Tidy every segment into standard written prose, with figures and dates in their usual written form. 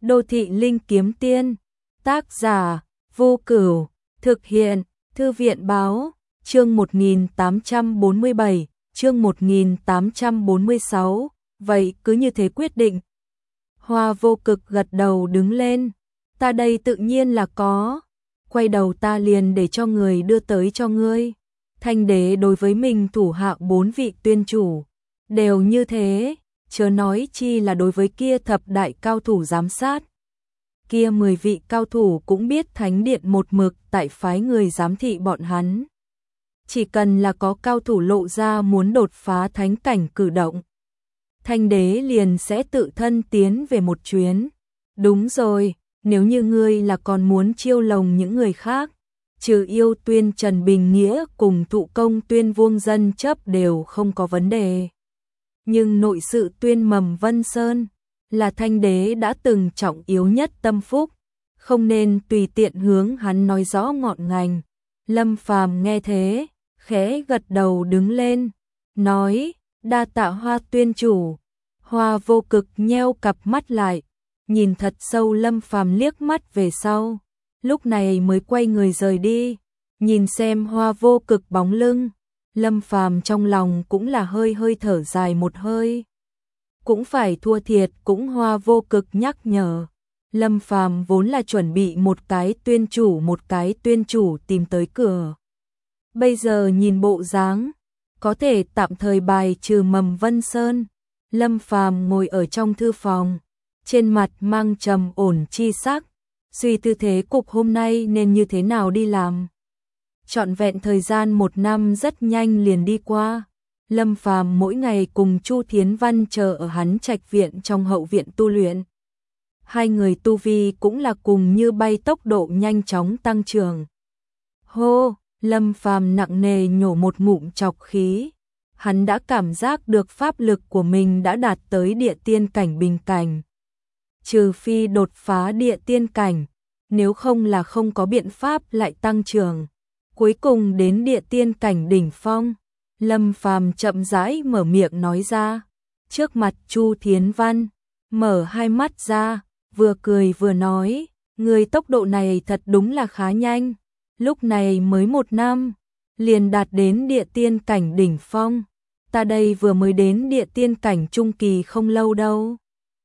Đô thị linh kiếm tiên, tác giả, Vô Cửu, thực hiện, Thư viện báo, chương 1847, chương 1846, vậy cứ như thế quyết định. Hoa Vô Cực gật đầu đứng lên, ta đây tự nhiên là có, quay đầu ta liền để cho người đưa tới cho ngươi. Thanh đế đối với mình thủ hạ 4 vị tuyên chủ, đều như thế, chớ nói chi là đối với kia thập đại cao thủ giám sát. Kia 10 vị cao thủ cũng biết thánh điện một mực tại phái người giám thị bọn hắn. Chỉ cần là có cao thủ lộ ra muốn đột phá thánh cảnh cử động, Thanh đế liền sẽ tự thân tiến về một chuyến. Đúng rồi, nếu như ngươi là còn muốn chiêu lồng những người khác, trừ yêu tuyên Trần Bình Nghĩa cùng thụ công tuyên Vuông Dân Chấp đều không có vấn đề. Nhưng nội sự tuyên Mầm Vân Sơn là Thanh đế đã từng trọng yếu nhất tâm phúc, không nên tùy tiện hướng hắn nói rõ ngọn ngành. Lâm Phàm nghe thế, khẽ gật đầu đứng lên, nói, đa tạ Hoa tuyên chủ. Hoa Vô Cực nheo cặp mắt lại, nhìn thật sâu Lâm Phàm liếc mắt về sau, lúc này mới quay người rời đi. Nhìn xem Hoa Vô Cực bóng lưng, Lâm Phàm trong lòng cũng là hơi hơi thở dài một hơi. Cũng phải thua thiệt cũng Hoa Vô Cực nhắc nhở. Lâm Phàm vốn là chuẩn bị một cái tuyên chủ tìm tới cửa. Bây giờ nhìn bộ dáng, có thể tạm thời bài trừ Mầm Vân Sơn. Lâm Phàm ngồi ở trong thư phòng, trên mặt mang trầm ổn chi sắc, suy tư thế cục hôm nay nên như thế nào đi làm. Trọn vẹn thời gian 1 năm rất nhanh liền đi qua. Lâm Phàm mỗi ngày cùng Chu Thiến Văn chờ ở hắn trạch viện trong hậu viện tu luyện. Hai người tu vi cũng là cùng như bay, tốc độ nhanh chóng tăng trưởng. Hô, Lâm Phàm nặng nề nhổ một ngụm trọc khí. Hắn đã cảm giác được pháp lực của mình đã đạt tới địa tiên cảnh bình cảnh. Trừ phi đột phá địa tiên cảnh, nếu không là không có biện pháp lại tăng trưởng. Cuối cùng đến địa tiên cảnh đỉnh phong, Lâm Phàm chậm rãi mở miệng nói ra. Trước mặt Chu Thiến Văn, mở hai mắt ra, vừa cười vừa nói, người tốc độ này thật đúng là khá nhanh. Lúc này mới 1 năm, liền đạt đến địa tiên cảnh đỉnh phong. Ta đây vừa mới đến địa tiên cảnh trung kỳ không lâu đâu.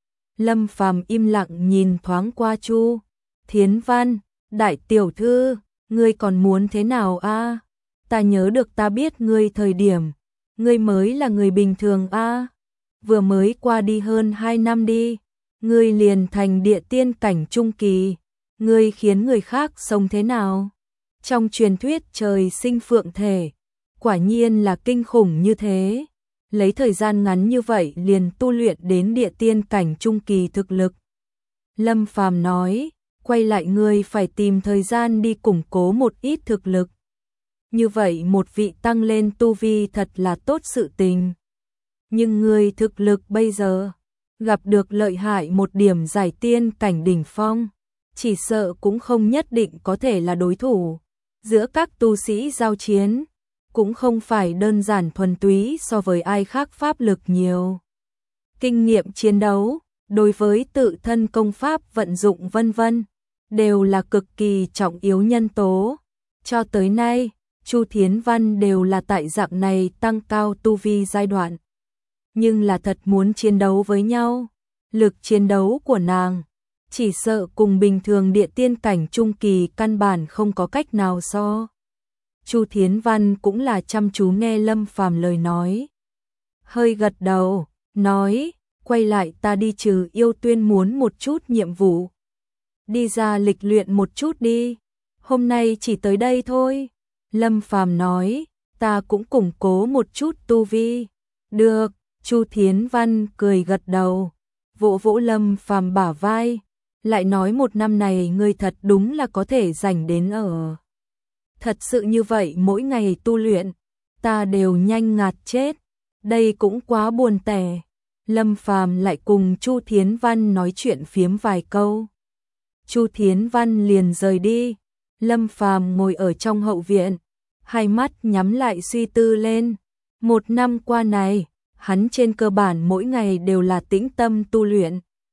Lâm Phàm im lặng nhìn thoáng qua Chu Thiến Văn, đại tiểu thư, ngươi còn muốn thế nào a? Ta nhớ được ta biết ngươi thời điểm, ngươi mới là người bình thường a. Vừa mới qua đi hơn 2 năm đi, ngươi liền thành địa tiên cảnh trung kỳ, ngươi khiến người khác sống thế nào? Trong truyền thuyết trời sinh phượng thể, quả nhiên là kinh khủng như thế. Lấy thời gian ngắn như vậy liền tu luyện đến địa tiên cảnh trung kỳ thực lực. Lâm Phàm nói, quay lại ngươi phải tìm thời gian đi củng cố một ít thực lực. Như vậy một vị tăng lên tu vi thật là tốt sự tình. Nhưng ngươi thực lực bây giờ, gặp được lợi hại một điểm giải tiên cảnh đỉnh phong, chỉ sợ cũng không nhất định có thể là đối thủ. Giữa các tu sĩ giao chiến, cũng không phải đơn giản thuần túy so với ai khác pháp lực nhiều. Kinh nghiệm chiến đấu, đối với tự thân công pháp vận dụng vân vân, đều là cực kỳ trọng yếu nhân tố. Cho tới nay, Chu Thiến Văn đều là tại dạng này tăng cao tu vi giai đoạn. Nhưng là thật muốn chiến đấu với nhau, lực chiến đấu của nàng, chỉ sợ cùng bình thường địa tiên cảnh trung kỳ căn bản không có cách nào so. Chu Thiến Văn cũng là chăm chú nghe Lâm Phàm lời nói. Hơi gật đầu, nói, quay lại ta đi trừ yêu tuyên muốn một chút nhiệm vụ. Đi ra lịch luyện một chút đi, hôm nay chỉ tới đây thôi. Lâm Phàm nói, ta cũng củng cố một chút tu vi. Được, Chu Thiến Văn cười gật đầu, vỗ vỗ Lâm Phàm bả vai, lại nói 1 năm này ngươi thật đúng là có thể dành đến ở. Thật sự như vậy mỗi ngày tu luyện, ta đều nhanh ngạt chết, đây cũng quá buồn tẻ. Lâm Phàm lại cùng Chu Thiến Văn nói chuyện phiếm vài câu. Chu Thiến Văn liền rời đi, Lâm Phàm ngồi ở trong hậu viện, hai mắt nhắm lại suy tư lên. 1 năm qua này, hắn trên cơ bản mỗi ngày đều là tĩnh tâm tu luyện.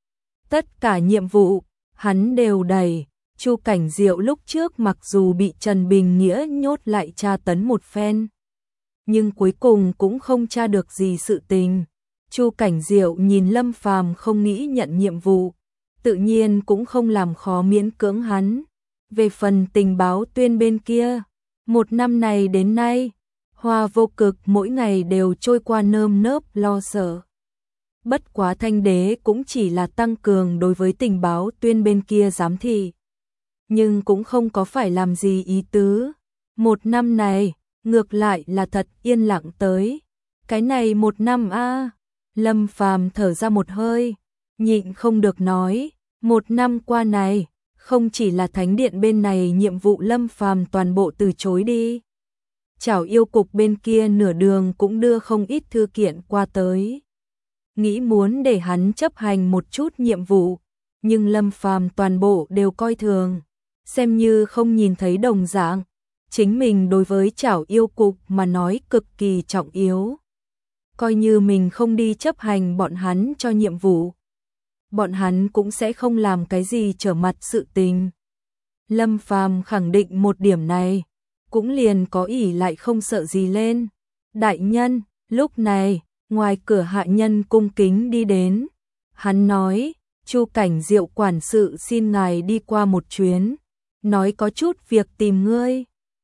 Tất cả nhiệm vụ, hắn đều đẩy. Chu Cảnh Diệu lúc trước mặc dù bị Trần Bình Nghĩa nhốt lại tra tấn một phen, nhưng cuối cùng cũng không tra được gì sự tình. Chu Cảnh Diệu nhìn Lâm Phàm không nghĩ nhận nhiệm vụ, tự nhiên cũng không làm khó miễn cưỡng hắn. Về phần tình báo tuyên bên kia, một năm này đến nay, Hoa Vô Cực mỗi ngày đều trôi qua nơm nớp lo sợ. Bất quá Thanh Đế cũng chỉ là tăng cường đối với tình báo tuyên bên kia giám thị, nhưng cũng không có phải làm gì ý tứ. Một năm này, ngược lại là thật yên lặng tới. Cái này một năm a. Lâm Phàm thở ra một hơi, nhịn không được nói, một năm qua này, không chỉ là thánh điện bên này nhiệm vụ Lâm Phàm toàn bộ từ chối đi. Chảo yêu cục bên kia nửa đường cũng đưa không ít thư kiện qua tới, nghĩ muốn để hắn chấp hành một chút nhiệm vụ, nhưng Lâm Phàm toàn bộ đều coi thường, xem như không nhìn thấy đồng dạng. Chính mình đối với chảo yêu cục mà nói cực kỳ trọng yếu. Coi như mình không đi chấp hành bọn hắn cho nhiệm vụ, bọn hắn cũng sẽ không làm cái gì trở mặt sự tình. Lâm Phàm khẳng định một điểm này, cũng liền có ỷ lại không sợ gì lên. Đại nhân, lúc này, ngoài cửa hạ nhân cung kính đi đến. Hắn nói, Chu Cảnh Diệu quản sự xin ngài đi qua một chuyến, nói có chút việc tìm ngươi.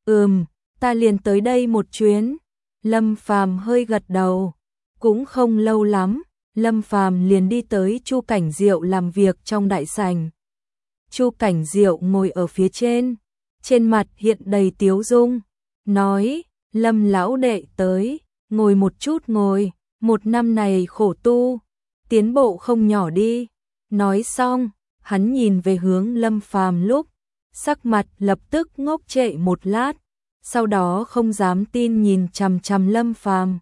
Ta liền tới đây một chuyến. Lâm Phàm hơi gật đầu, cũng không lâu lắm, Lâm Phàm liền đi tới Chu Cảnh Diệu làm việc trong đại sảnh. Chu Cảnh Diệu ngồi ở phía trên mặt hiện đầy tiếu dung, nói, Lâm lão đệ tới, ngồi một chút ngồi, một năm này khổ tu, tiến bộ không nhỏ đi. Nói xong, hắn nhìn về hướng Lâm Phàm lúc, sắc mặt lập tức ngốc trệ một lát, sau đó không dám tin nhìn chằm chằm Lâm Phàm.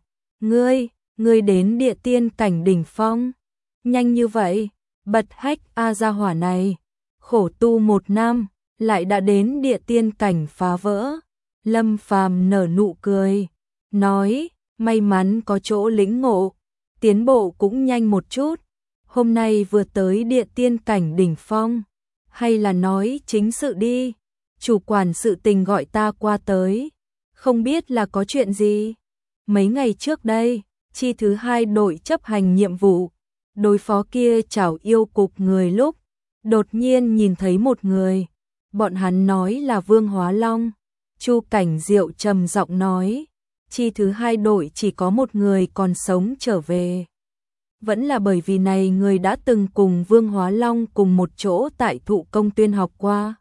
Ngươi đến địa tiên cảnh đỉnh phong, nhanh như vậy, bật hách a gia hỏa này, khổ tu một năm, lại đã đến địa tiên cảnh phá vỡ. Lâm Phàm nở nụ cười, nói, may mắn có chỗ lĩnh ngộ, tiến bộ cũng nhanh một chút, hôm nay vừa tới địa tiên cảnh đỉnh phong, hay là nói chính sự đi, chủ quản sự tình gọi ta qua tới, không biết là có chuyện gì. Mấy ngày trước đây, chi thứ 2 đội chấp hành nhiệm vụ, đối phó kia chảo yêu cục người lúc, đột nhiên nhìn thấy một người, bọn hắn nói là Vương Hóa Long. Chu Cảnh Diệu trầm giọng nói, chi thứ 2 đội chỉ có một người còn sống trở về. Vẫn là bởi vì này người đã từng cùng Vương Hóa Long cùng một chỗ tại Thụ Công Tuyên học qua.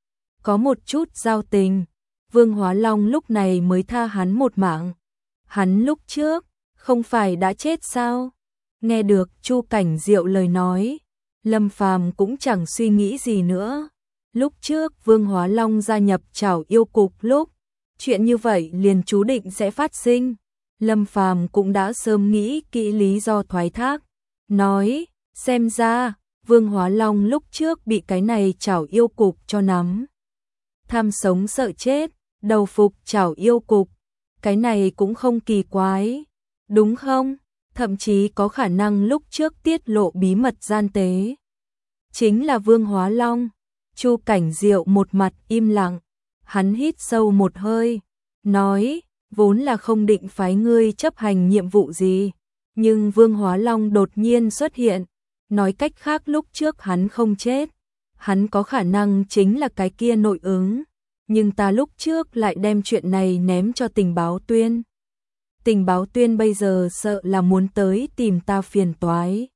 Có một chút giao tình, Vương Hóa Long lúc này mới tha hắn một mạng. Hắn lúc trước, không phải đã chết sao? Nghe được Chu Cảnh Diệu lời nói, Lâm Phàm cũng chẳng suy nghĩ gì nữa. Lúc trước Vương Hóa Long gia nhập chảo yêu cục lúc, chuyện như vậy liền chú định sẽ phát sinh. Lâm Phàm cũng đã sớm nghĩ kỹ lý do thoái thác, nói, xem ra, Vương Hóa Long lúc trước bị cái này chảo yêu cục cho nắm. Tham sống sợ chết, đầu phục chảo yêu cục, cái này cũng không kỳ quái, đúng không? Thậm chí có khả năng lúc trước tiết lộ bí mật gian tế chính là Vương Hóa Long. Chu Cảnh Diệu một mặt im lặng, hắn hít sâu một hơi, nói, vốn là không định phái ngươi chấp hành nhiệm vụ gì, nhưng Vương Hóa Long đột nhiên xuất hiện, nói cách khác lúc trước hắn không chết, hắn có khả năng chính là cái kia nội ứng, nhưng ta lúc trước lại đem chuyện này ném cho tình báo tuyên. Tình báo tuyên bây giờ sợ là muốn tới tìm ta phiền toái.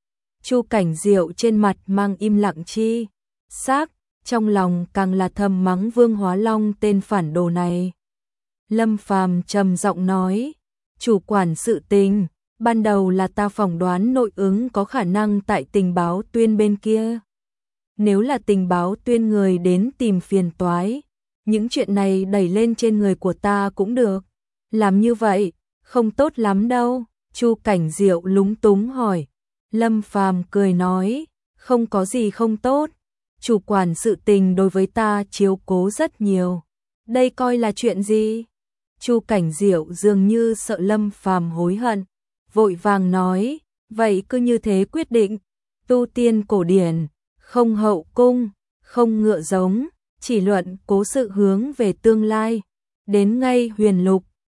Chu Cảnh Diệu trên mặt mang im lặng chi sắc, trong lòng càng là thầm mắng Vương Hóa Long tên phản đồ này. Lâm Phàm trầm giọng nói, chủ quản sự tình, ban đầu là ta phỏng đoán nội ứng có khả năng tại tình báo tuyên bên kia. Nếu là tình báo tuyên người đến tìm phiền toái, những chuyện này đẩy lên trên người của ta cũng được. Làm như vậy, không tốt lắm đâu. Chu Cảnh Diệu lúng túng hỏi. Lâm Phàm cười nói, không có gì không tốt. Chủ quản sự tình đối với ta chiếu cố rất nhiều. Đây coi là chuyện gì? Chu Cảnh Diệu dường như sợ Lâm Phàm hối hận, vội vàng nói, vậy cứ như thế quyết định. tu tiên cổ điển, không hậu cung, không ngựa giống, chỉ luận cố sự hướng về tương lai. Đến ngay huyền lục,